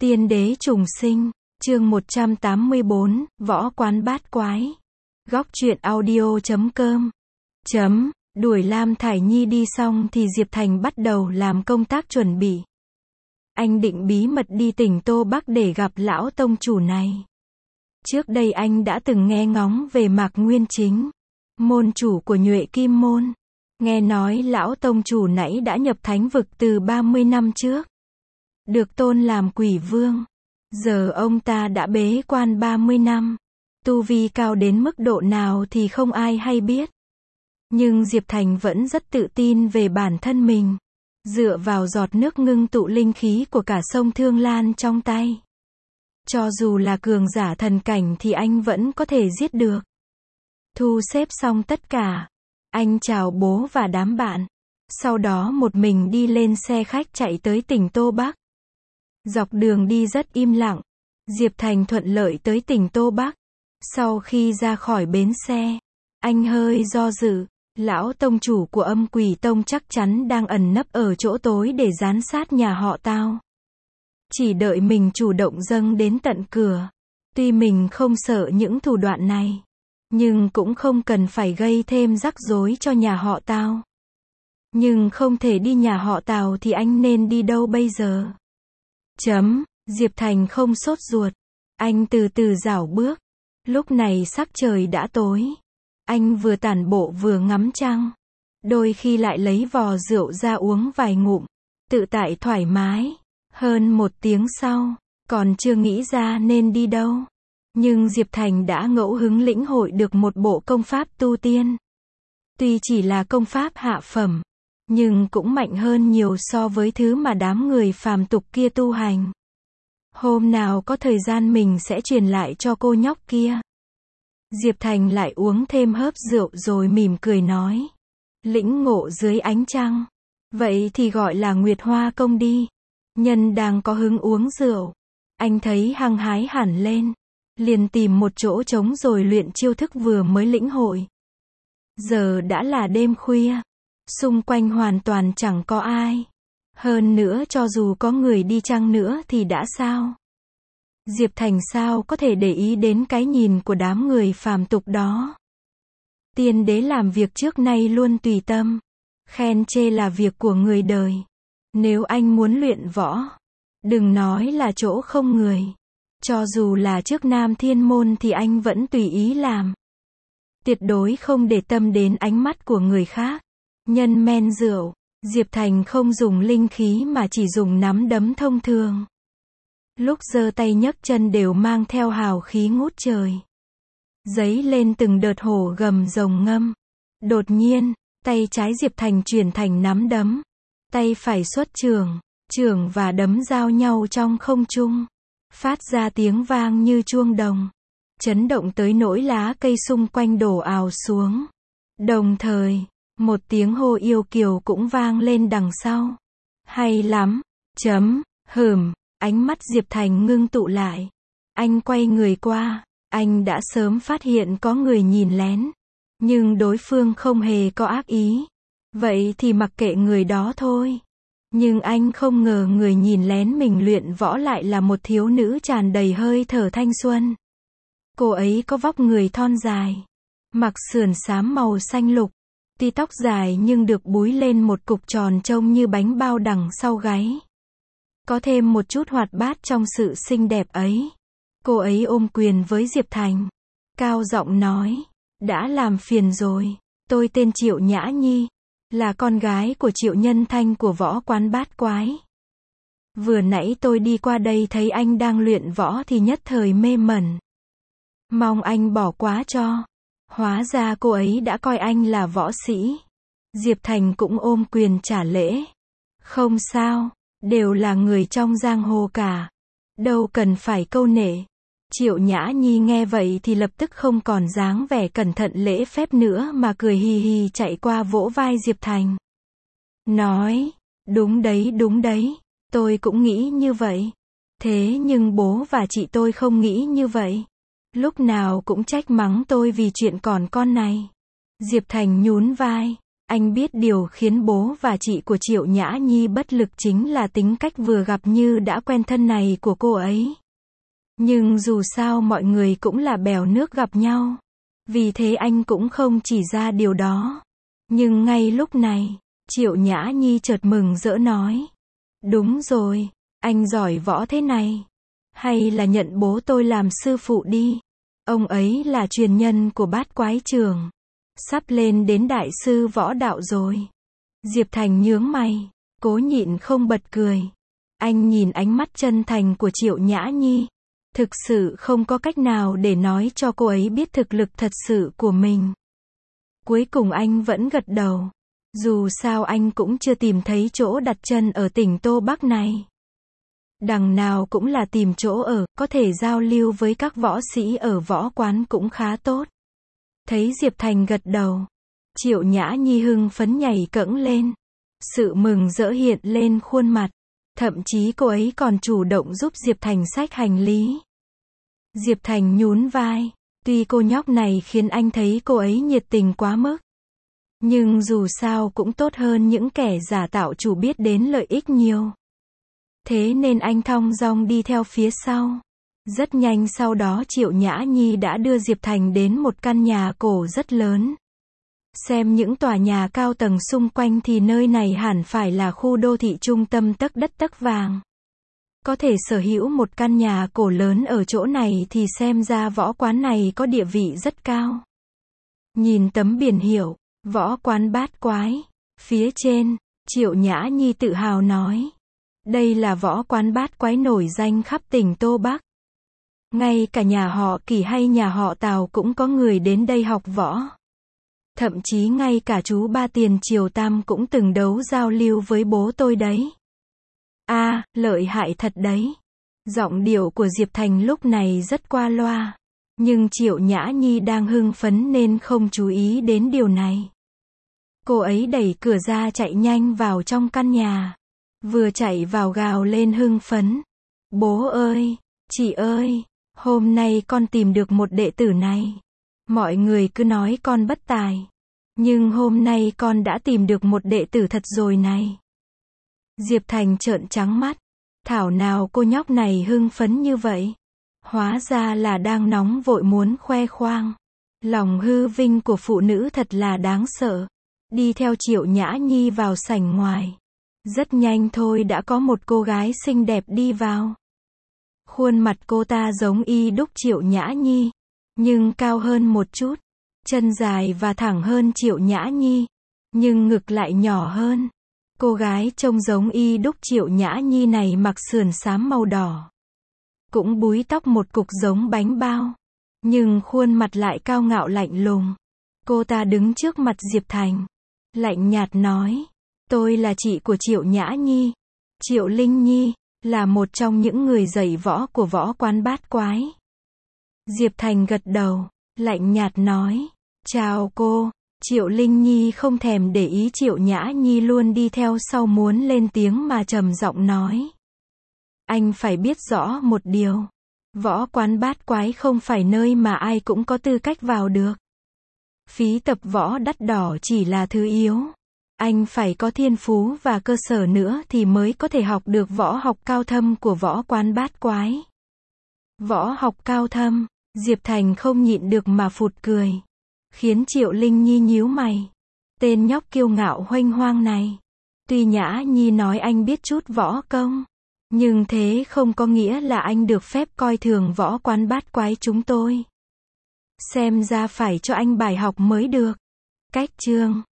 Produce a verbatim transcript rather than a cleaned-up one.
Tiên đế trùng sinh, chương một trăm tám mươi bốn, võ quán bát quái. Góc truyện audio chấm com. Chấm, đuổi Lam Thải Nhi đi xong thì Diệp Thành bắt đầu làm công tác chuẩn bị. Anh định bí mật đi tỉnh Tô Bắc để gặp lão tông chủ này. Trước đây anh đã từng nghe ngóng về Mạc Nguyên Chính, môn chủ của Nhuệ Kim Môn. Nghe nói lão tông chủ nãy đã nhập thánh vực từ ba mươi năm trước. Được tôn làm quỷ vương. Giờ ông ta đã bế quan ba mươi năm. Tu vi cao đến mức độ nào thì không ai hay biết. Nhưng Diệp Thành vẫn rất tự tin về bản thân mình. Dựa vào giọt nước ngưng tụ linh khí của cả sông Thương Lan trong tay. Cho dù là cường giả thần cảnh thì anh vẫn có thể giết được. Thu xếp xong tất cả. Anh chào bố và đám bạn. Sau đó một mình đi lên xe khách chạy tới tỉnh Tô Bắc. Dọc đường đi rất im lặng. Diệp Thành thuận lợi tới tỉnh Tô Bắc. Sau khi ra khỏi bến xe, anh hơi do dự. Lão tông chủ của Âm Quỷ Tông chắc chắn đang ẩn nấp ở chỗ tối để giám sát nhà họ Tao. Chỉ đợi mình chủ động dâng đến tận cửa. Tuy mình không sợ những thủ đoạn này, nhưng cũng không cần phải gây thêm rắc rối cho nhà họ Tao. Nhưng không thể đi nhà họ Tào thì anh nên đi đâu bây giờ? Chấm, Diệp Thành không sốt ruột. Anh từ từ dảo bước. Lúc này sắc trời đã tối. Anh vừa tản bộ vừa ngắm trăng. Đôi khi lại lấy vò rượu ra uống vài ngụm. Tự tại thoải mái. Hơn một tiếng sau, còn chưa nghĩ ra nên đi đâu. Nhưng Diệp Thành đã ngẫu hứng lĩnh hội được một bộ công pháp tu tiên. Tuy chỉ là công pháp hạ phẩm, nhưng cũng mạnh hơn nhiều so với thứ mà đám người phàm tục kia tu hành. Hôm nào có thời gian mình sẽ truyền lại cho cô nhóc kia. Diệp Thành lại uống thêm hớp rượu rồi mỉm cười nói. Lĩnh ngộ dưới ánh trăng. Vậy thì gọi là Nguyệt Hoa Công đi. Nhân đang có hứng uống rượu. Anh thấy hăng hái hẳn lên. Liền tìm một chỗ trống rồi luyện chiêu thức vừa mới lĩnh hội. Giờ đã là đêm khuya. Xung quanh hoàn toàn chẳng có ai. Hơn nữa cho dù có người đi chăng nữa thì đã sao? Diệp Thành sao có thể để ý đến cái nhìn của đám người phàm tục đó. Tiên đế làm việc trước nay luôn tùy tâm. Khen chê là việc của người đời. Nếu anh muốn luyện võ, đừng nói là chỗ không người. Cho dù là trước Nam Thiên Môn thì anh vẫn tùy ý làm. Tuyệt đối không để tâm đến ánh mắt của người khác. Nhân men rượu, Diệp Thành không dùng linh khí mà chỉ dùng nắm đấm thông thường. Lúc giơ tay nhấc chân đều mang theo hào khí ngút trời. Dấy lên từng đợt hổ gầm rồng ngâm. Đột nhiên, tay trái Diệp Thành chuyển thành nắm đấm. Tay phải xuất chưởng, chưởng và đấm giao nhau trong không trung. Phát ra tiếng vang như chuông đồng. Chấn động tới nỗi lá cây xung quanh đổ ào xuống. Đồng thời, một tiếng hô yêu kiều cũng vang lên đằng sau. Hay lắm. Chấm, hừm, ánh mắt Diệp Thành ngưng tụ lại. Anh quay người qua. Anh đã sớm phát hiện có người nhìn lén. Nhưng đối phương không hề có ác ý. Vậy thì mặc kệ người đó thôi. Nhưng anh không ngờ người nhìn lén mình luyện võ lại là một thiếu nữ tràn đầy hơi thở thanh xuân. Cô ấy có vóc người thon dài. Mặc sườn xám màu xanh lục. Tuy tóc dài nhưng được búi lên một cục tròn trông như bánh bao đằng sau gáy. Có thêm một chút hoạt bát trong sự xinh đẹp ấy. Cô ấy ôm quyền với Diệp Thành. Cao giọng nói. Đã làm phiền rồi. Tôi tên Triệu Nhã Nhi. Là con gái của Triệu Nhân Thanh của võ quán bát quái. Vừa nãy tôi đi qua đây thấy anh đang luyện võ thì nhất thời mê mẩn. Mong anh bỏ qua cho. Hóa ra cô ấy đã coi anh là võ sĩ. Diệp Thành cũng ôm quyền trả lễ. Không sao, đều là người trong giang hồ cả. Đâu cần phải câu nể. Triệu Nhã Nhi nghe vậy thì lập tức không còn dáng vẻ cẩn thận lễ phép nữa mà cười hì hì chạy qua vỗ vai Diệp Thành. Nói, đúng đấy đúng đấy, tôi cũng nghĩ như vậy. Thế nhưng bố và chị tôi không nghĩ như vậy. Lúc nào cũng trách mắng tôi vì chuyện còn con này. Diệp Thành nhún vai. Anh biết điều khiến bố và chị của Triệu Nhã Nhi bất lực chính là tính cách vừa gặp như đã quen thân này của cô ấy. Nhưng dù sao mọi người cũng là bèo nước gặp nhau. Vì thế anh cũng không chỉ ra điều đó. Nhưng ngay lúc này, Triệu Nhã Nhi chợt mừng rỡ nói. Đúng rồi, anh giỏi võ thế này. Hay là nhận bố tôi làm sư phụ đi. Ông ấy là truyền nhân của Bát Quái Trường. Sắp lên đến đại sư võ đạo rồi. Diệp Thành nhướng mày, cố nhịn không bật cười. Anh nhìn ánh mắt chân thành của Triệu Nhã Nhi. Thực sự không có cách nào để nói cho cô ấy biết thực lực thật sự của mình. Cuối cùng anh vẫn gật đầu. Dù sao anh cũng chưa tìm thấy chỗ đặt chân ở tỉnh Tô Bắc này. Đằng nào cũng là tìm chỗ ở, có thể giao lưu với các võ sĩ ở võ quán cũng khá tốt. Thấy Diệp Thành gật đầu, Triệu Nhã Nhi hưng phấn nhảy cẫng lên. Sự mừng rỡ hiện lên khuôn mặt. Thậm chí cô ấy còn chủ động giúp Diệp Thành xách hành lý. Diệp Thành nhún vai. Tuy cô nhóc này khiến anh thấy cô ấy nhiệt tình quá mức. Nhưng dù sao cũng tốt hơn những kẻ giả tạo chủ biết đến lợi ích nhiều. Thế nên anh thong dong đi theo phía sau. Rất nhanh sau đó Triệu Nhã Nhi đã đưa Diệp Thành đến một căn nhà cổ rất lớn. Xem những tòa nhà cao tầng xung quanh thì nơi này hẳn phải là khu đô thị trung tâm tấc đất tấc vàng. Có thể sở hữu một căn nhà cổ lớn ở chỗ này thì xem ra võ quán này có địa vị rất cao. Nhìn tấm biển hiệu, võ quán Bát Quái. Phía trên, Triệu Nhã Nhi tự hào nói. Đây là võ quán Bát Quái nổi danh khắp tỉnh Tô Bắc. Ngay cả nhà họ Kỳ hay nhà họ Tào cũng có người đến đây học võ. Thậm chí ngay cả chú Ba Tiền Triều Tam cũng từng đấu giao lưu với bố tôi đấy. A, à, lợi hại thật đấy. Giọng điệu của Diệp Thành lúc này rất qua loa. Nhưng Triệu Nhã Nhi đang hưng phấn nên không chú ý đến điều này. Cô ấy đẩy cửa ra chạy nhanh vào trong căn nhà. Vừa chạy vào gào lên hưng phấn. Bố ơi, chị ơi, hôm nay con tìm được một đệ tử này. Mọi người cứ nói con bất tài. Nhưng hôm nay con đã tìm được một đệ tử thật rồi này. Diệp Thành trợn trắng mắt. Thảo nào cô nhóc này hưng phấn như vậy. Hóa ra là đang nóng vội muốn khoe khoang. Lòng hư vinh của phụ nữ thật là đáng sợ. Đi theo Triệu Nhã Nhi vào sảnh ngoài. Rất nhanh thôi đã có một cô gái xinh đẹp đi vào. Khuôn mặt cô ta giống y đúc Triệu Nhã Nhi. Nhưng cao hơn một chút. Chân dài và thẳng hơn Triệu Nhã Nhi. Nhưng ngực lại nhỏ hơn. Cô gái trông giống y đúc Triệu Nhã Nhi này mặc sườn xám màu đỏ. Cũng búi tóc một cục giống bánh bao. Nhưng khuôn mặt lại cao ngạo lạnh lùng. Cô ta đứng trước mặt Diệp Thành. Lạnh nhạt nói. Tôi là chị của Triệu Nhã Nhi. Triệu Linh Nhi, là một trong những người dạy võ của võ quán Bát Quái. Diệp Thành gật đầu, lạnh nhạt nói. Chào cô. Triệu Linh Nhi không thèm để ý Triệu Nhã Nhi luôn đi theo sau muốn lên tiếng mà trầm giọng nói. Anh phải biết rõ một điều. Võ quán Bát Quái không phải nơi mà ai cũng có tư cách vào được. Phí tập võ đắt đỏ chỉ là thứ yếu. Anh phải có thiên phú và cơ sở nữa thì mới có thể học được võ học cao thâm của võ quán Bát Quái. Võ học cao thâm, Diệp Thành không nhịn được mà phụt cười. Khiến Triệu Linh Nhi nhíu mày. Tên nhóc kiêu ngạo huênh hoang này. Tuy Nhã Nhi nói anh biết chút võ công. Nhưng thế không có nghĩa là anh được phép coi thường võ quán Bát Quái chúng tôi. Xem ra phải cho anh bài học mới được. Cách chương